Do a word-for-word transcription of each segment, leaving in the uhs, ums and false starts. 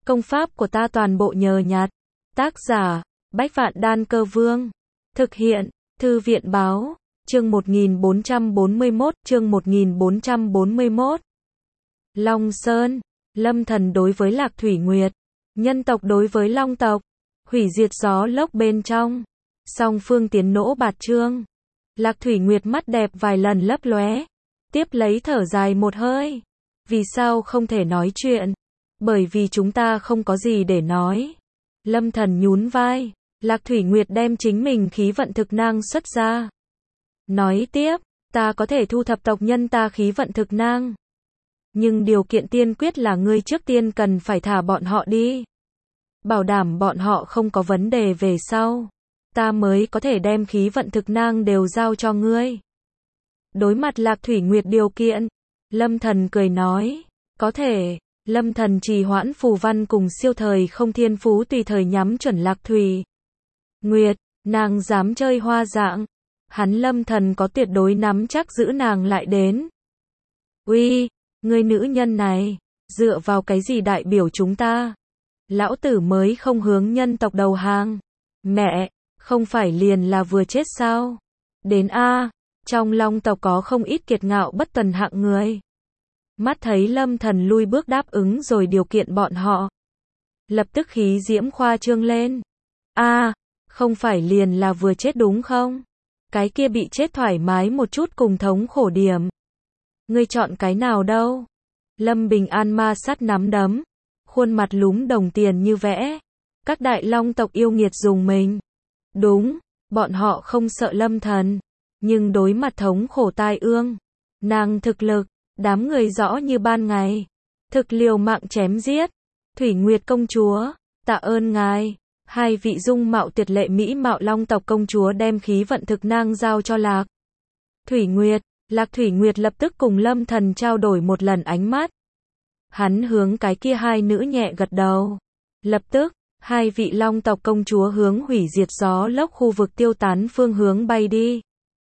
Công pháp của ta toàn bộ nhờ nhặt. Tác giả, Bách Vạn Đan Cơ Vương. Thực hiện, Thư viện Báo. Chương một nghìn bốn trăm bốn mươi mốt, chương một nghìn bốn trăm bốn mươi mốt. Long Sơn, Lâm Thần đối với Lạc Thủy Nguyệt, nhân tộc đối với Long tộc, hủy diệt gió lốc bên trong. Song phương tiến nỗ bạt trương. Lạc Thủy Nguyệt mắt đẹp vài lần lấp lóe, tiếp lấy thở dài một hơi. Vì sao không thể nói chuyện? Bởi vì chúng ta không có gì để nói. Lâm Thần nhún vai. Lạc Thủy Nguyệt đem chính mình khí vận thực năng xuất ra. Nói tiếp, ta có thể thu thập tộc nhân ta khí vận thực năng. Nhưng điều kiện tiên quyết là ngươi trước tiên cần phải thả bọn họ đi. Bảo đảm bọn họ không có vấn đề về sau. Ta mới có thể đem khí vận thực năng đều giao cho ngươi. Đối mặt Lạc Thủy Nguyệt điều kiện, Lâm Thần cười nói, có thể. Lâm Thần trì hoãn phù văn cùng siêu thời không thiên phú tùy thời nhắm chuẩn Lạc Thủy Nguyệt, nàng dám chơi hoa dạng. Hắn Lâm Thần có tuyệt đối nắm chắc giữ nàng lại đến. Uy, ngươi nữ nhân này, dựa vào cái gì đại biểu chúng ta? Lão tử mới không hướng nhân tộc đầu hàng. Mẹ, không phải liền là vừa chết sao? Đến A, trong Long tộc có không ít kiệt ngạo bất tuần hạng người. Mắt thấy Lâm Thần lui bước đáp ứng rồi điều kiện bọn họ. Lập tức khí diễm khoa trương lên. A, không phải liền là vừa chết đúng không? Cái kia bị chết thoải mái một chút cùng thống khổ điểm. Ngươi chọn cái nào đâu? Lâm Bình An ma sát nắm đấm, khuôn mặt lúm đồng tiền như vẽ. Các đại Long tộc yêu nghiệt dùng mình. Đúng, bọn họ không sợ Lâm Thần, nhưng đối mặt thống khổ tai ương, nàng thực lực, đám người rõ như ban ngày. Thực liều mạng chém giết. Thủy Nguyệt công chúa, tạ ơn ngài. Hai vị dung mạo tuyệt lệ mỹ mạo Long tộc công chúa đem khí vận thực năng giao cho Lạc Thủy Nguyệt. Lạc Thủy Nguyệt lập tức cùng Lâm Thần trao đổi một lần ánh mắt. Hắn hướng cái kia hai nữ nhẹ gật đầu. Lập tức, hai vị Long tộc công chúa hướng hủy diệt gió lốc khu vực tiêu tán phương hướng bay đi.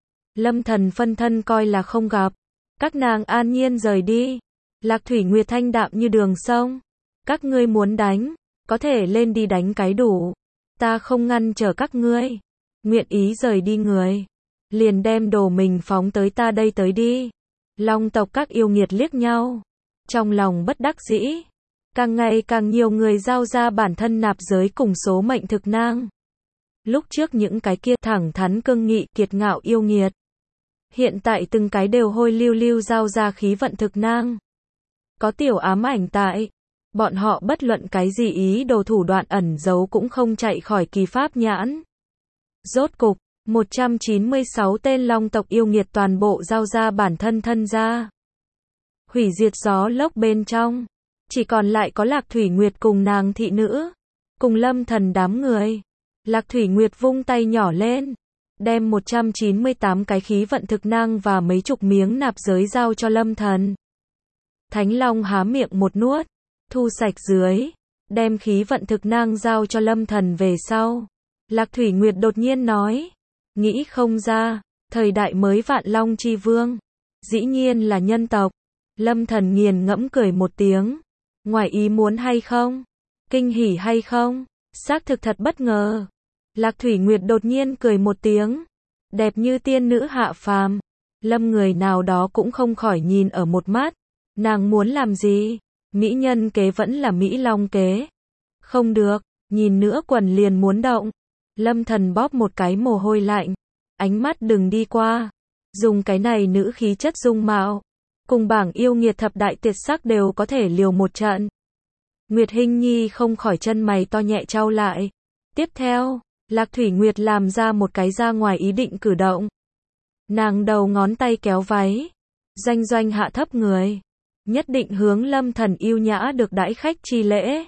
Lâm Thần phân thân coi là không gặp. Các nàng an nhiên rời đi. Lạc Thủy Nguyệt thanh đạm như đường sông. Các ngươi muốn đánh, có thể lên đi đánh cái đủ. Ta không ngăn trở các ngươi. Nguyện ý rời đi người, liền đem đồ mình phóng tới ta đây tới đi. Long tộc các yêu nghiệt liếc nhau. Trong lòng bất đắc dĩ. Càng ngày càng nhiều người giao ra bản thân nạp giới cùng số mệnh thực năng. Lúc trước những cái kia thẳng thắn cương nghị kiệt ngạo yêu nghiệt. Hiện tại từng cái đều hôi lưu lưu giao ra khí vận thực năng. Có tiểu ám ảnh tại. Bọn họ bất luận cái gì ý đồ thủ đoạn ẩn giấu cũng không chạy khỏi kỳ pháp nhãn. Rốt cục, một trăm chín mươi sáu tên Long tộc yêu nghiệt toàn bộ giao ra bản thân thân ra. Hủy diệt gió lốc bên trong. Chỉ còn lại có Lạc Thủy Nguyệt cùng nàng thị nữ. Cùng Lâm Thần đám người. Lạc Thủy Nguyệt vung tay nhỏ lên. Đem một trăm chín mươi tám cái khí vận thực năng và mấy chục miếng nạp giới giao cho Lâm Thần. Thánh Long há miệng một nuốt. Thu sạch dưới. Đem khí vận thực năng giao cho Lâm Thần về sau. Lạc Thủy Nguyệt đột nhiên nói. Nghĩ không ra. Thời đại mới vạn Long chi vương. Dĩ nhiên là nhân tộc. Lâm Thần nghiền ngẫm cười một tiếng. Ngoài ý muốn hay không? Kinh hỉ hay không? Xác thực thật bất ngờ. Lạc Thủy Nguyệt đột nhiên cười một tiếng. Đẹp như tiên nữ hạ phàm. Lâm người nào đó cũng không khỏi nhìn ở một mắt. Nàng muốn làm gì? Mỹ nhân kế vẫn là Mỹ Long kế. Không được, nhìn nữa quần liền muốn động. Lâm Thần bóp một cái mồ hôi lạnh. Ánh mắt đừng đi qua. Dùng cái này nữ khí chất dung mạo. Cùng bảng yêu nghiệt thập đại tuyệt sắc đều có thể liều một trận. Nguyệt Hinh Nhi không khỏi chân mày to nhẹ trao lại. Tiếp theo, Lạc Thủy Nguyệt làm ra một cái ra ngoài ý định cử động. Nàng đầu ngón tay kéo váy. Doanh doanh hạ thấp người. Nhất định hướng Lâm Thần yêu nhã được đãi khách chi lễ.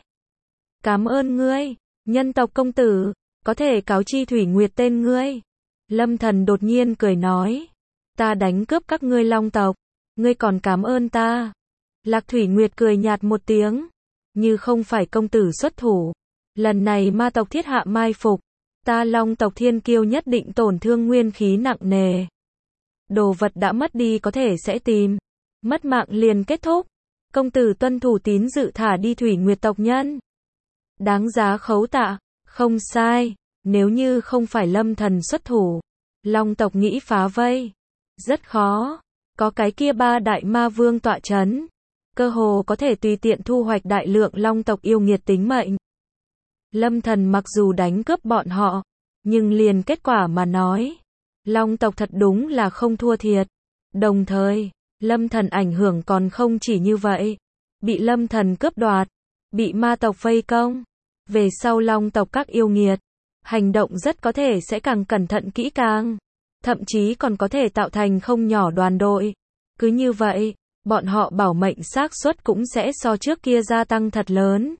Cảm ơn ngươi, nhân tộc công tử, có thể cáo chi Thủy Nguyệt tên ngươi. Lâm Thần đột nhiên cười nói. Ta đánh cướp các ngươi Long tộc. Ngươi còn cảm ơn ta. Lạc Thủy Nguyệt cười nhạt một tiếng. Như không phải công tử xuất thủ. Lần này ma tộc thiết hạ mai phục. Ta Long tộc thiên kiêu nhất định tổn thương nguyên khí nặng nề. Đồ vật đã mất đi có thể sẽ tìm. Mất mạng liền kết thúc. Công tử tuân thủ tín dự thả đi Thủy Nguyệt tộc nhân. Đáng giá khấu tạ, không sai, nếu như không phải Lâm Thần xuất thủ, Long tộc nghĩ phá vây, rất khó, có cái kia ba đại ma vương tọa chấn, cơ hồ có thể tùy tiện thu hoạch đại lượng Long tộc yêu nghiệt tính mệnh. Lâm Thần mặc dù đánh cướp bọn họ, nhưng liền kết quả mà nói, Long tộc thật đúng là không thua thiệt. Đồng thời, Lâm Thần ảnh hưởng còn không chỉ như vậy, bị Lâm Thần cướp đoạt, bị ma tộc vây công, về sau Long tộc các yêu nghiệt, hành động rất có thể sẽ càng cẩn thận kỹ càng, thậm chí còn có thể tạo thành không nhỏ đoàn đội. Cứ như vậy, bọn họ bảo mệnh xác suất cũng sẽ so trước kia gia tăng thật lớn.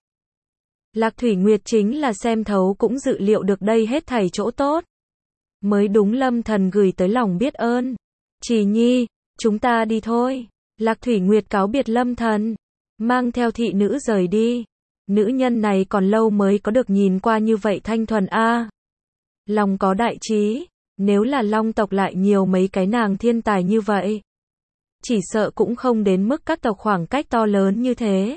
Lạc Thủy Nguyệt chính là xem thấu cũng dự liệu được đây hết thảy chỗ tốt. Mới đúng Lâm Thần gửi tới lòng biết ơn. Chỉ nhi, chúng ta đi thôi. Lạc Thủy Nguyệt cáo biệt Lâm Thần, mang theo thị nữ rời đi. Nữ nhân này còn lâu mới có được nhìn qua như vậy thanh thuần a. À. Lòng có đại trí, nếu là Long tộc lại nhiều mấy cái nàng thiên tài như vậy, chỉ sợ cũng không đến mức các tộc khoảng cách to lớn như thế.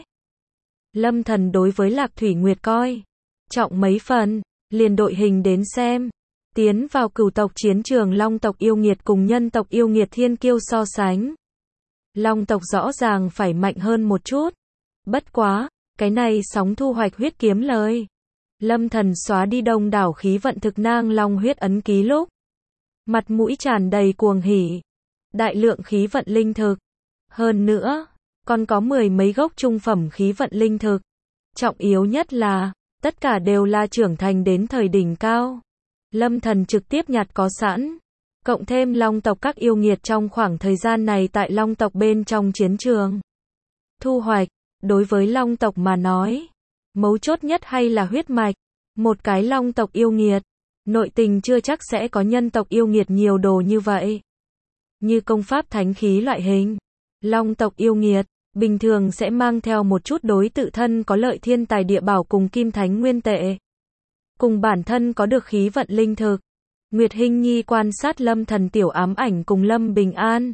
Lâm Thần đối với Lạc Thủy Nguyệt coi trọng mấy phần, liền đội hình đến xem. Tiến vào cửu tộc chiến trường, Long tộc yêu nghiệt cùng nhân tộc yêu nghiệt thiên kiêu so sánh, Long tộc rõ ràng phải mạnh hơn một chút. Bất quá, cái này sóng thu hoạch huyết kiếm lời. Lâm Thần xóa đi đông đảo khí vận thực nang long huyết ấn ký lúc, mặt mũi tràn đầy cuồng hỉ. Đại lượng khí vận linh thực. Hơn nữa, còn có mười mấy gốc trung phẩm khí vận linh thực. Trọng yếu nhất là, tất cả đều là trưởng thành đến thời đỉnh cao. Lâm Thần trực tiếp nhặt có sẵn. Cộng thêm Long tộc các yêu nghiệt trong khoảng thời gian này tại Long tộc bên trong chiến trường. Thu hoạch, đối với Long tộc mà nói, mấu chốt nhất hay là huyết mạch. Một cái Long tộc yêu nghiệt, nội tình chưa chắc sẽ có nhân tộc yêu nghiệt nhiều đồ như vậy. Như công pháp thánh khí loại hình, Long tộc yêu nghiệt, bình thường sẽ mang theo một chút đối tự thân có lợi thiên tài địa bảo cùng kim thánh nguyên tệ. Cùng bản thân có được khí vận linh thực. Nguyệt Hinh Nhi quan sát Lâm Thần tiểu ám ảnh cùng Lâm Bình An.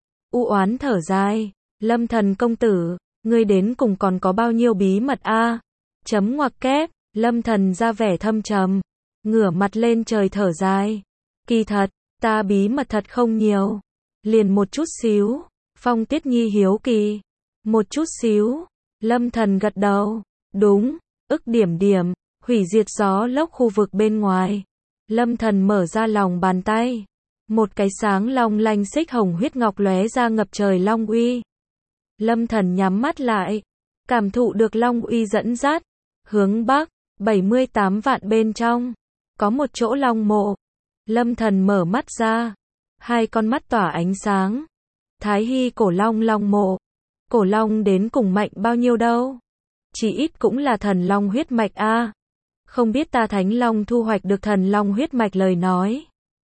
U oán thở dài, Lâm Thần công tử, ngươi đến cùng còn có bao nhiêu bí mật a? À? Chấm ngoặc kép, Lâm Thần ra vẻ thâm trầm, ngửa mặt lên trời thở dài. Kỳ thật, ta bí mật thật không nhiều, liền một chút xíu. Phong Tiết Nhi hiếu kỳ, một chút xíu. Lâm Thần gật đầu, đúng, ức điểm điểm, hủy diệt gió lốc khu vực bên ngoài. Lâm Thần mở ra lòng bàn tay, một cái sáng long lanh xích hồng huyết ngọc lóe ra ngập trời long uy. Lâm Thần nhắm mắt lại, cảm thụ được long uy dẫn dắt, hướng bắc, bảy mươi tám vạn bên trong, có một chỗ long mộ. Lâm Thần mở mắt ra, hai con mắt tỏa ánh sáng. Thái Hy cổ long long mộ, cổ long đến cùng mạnh bao nhiêu đâu? Chỉ ít cũng là thần long huyết mạch a. À. Không biết ta Thánh Long thu hoạch được thần long huyết mạch lời nói,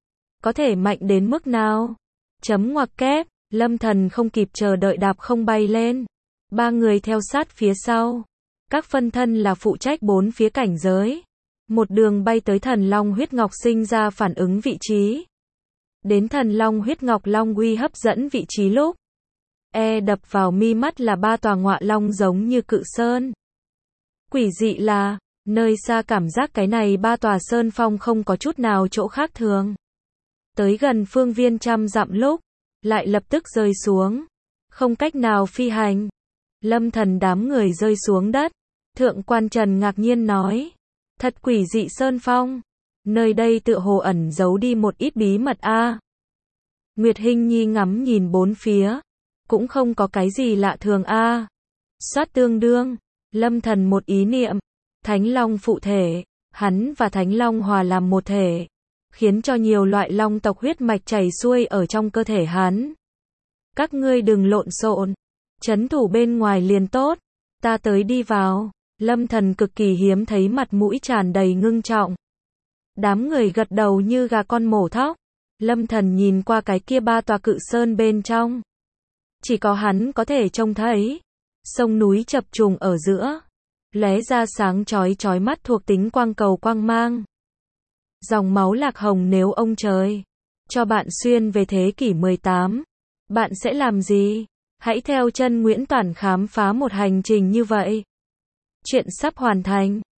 có thể mạnh đến mức nào? Chấm ngoặc kép, Lâm Thần không kịp chờ đợi đạp không bay lên. Ba người theo sát phía sau. Các phân thân là phụ trách bốn phía cảnh giới. Một đường bay tới thần long huyết ngọc sinh ra phản ứng vị trí. Đến thần long huyết ngọc long uy hấp dẫn vị trí lúc, e đập vào mi mắt là ba tòa ngọa long giống như cự sơn. Quỷ dị là, nơi xa cảm giác cái này ba tòa sơn phong không có chút nào chỗ khác thường. Tới gần phương viên trăm dặm lúc, lại lập tức rơi xuống. Không cách nào phi hành. Lâm Thần đám người rơi xuống đất. Thượng quan Trần ngạc nhiên nói. Thật quỷ dị sơn phong. Nơi đây tựa hồ ẩn giấu đi một ít bí mật a. À. Nguyệt Hinh Nhi ngắm nhìn bốn phía. Cũng không có cái gì lạ thường a. À. Soát tương đương. Lâm Thần một ý niệm. Thánh Long phụ thể. Hắn và Thánh Long hòa làm một thể. Khiến cho nhiều loại long tộc huyết mạch chảy xuôi ở trong cơ thể hắn. Các ngươi đừng lộn xộn. Trấn thủ bên ngoài liền tốt. Ta tới đi vào. Lâm Thần cực kỳ hiếm thấy mặt mũi tràn đầy ngưng trọng. Đám người gật đầu như gà con mổ thóc. Lâm Thần nhìn qua cái kia ba tòa cự sơn bên trong. Chỉ có hắn có thể trông thấy. Sông núi chập trùng ở giữa. Lóe ra sáng chói chói mắt thuộc tính quang cầu quang mang. Dòng máu lạc hồng nếu ông trời cho bạn xuyên về thế kỷ mười tám, bạn sẽ làm gì? Hãy theo chân Nguyễn Toản khám phá một hành trình như vậy. Chuyện sắp hoàn thành.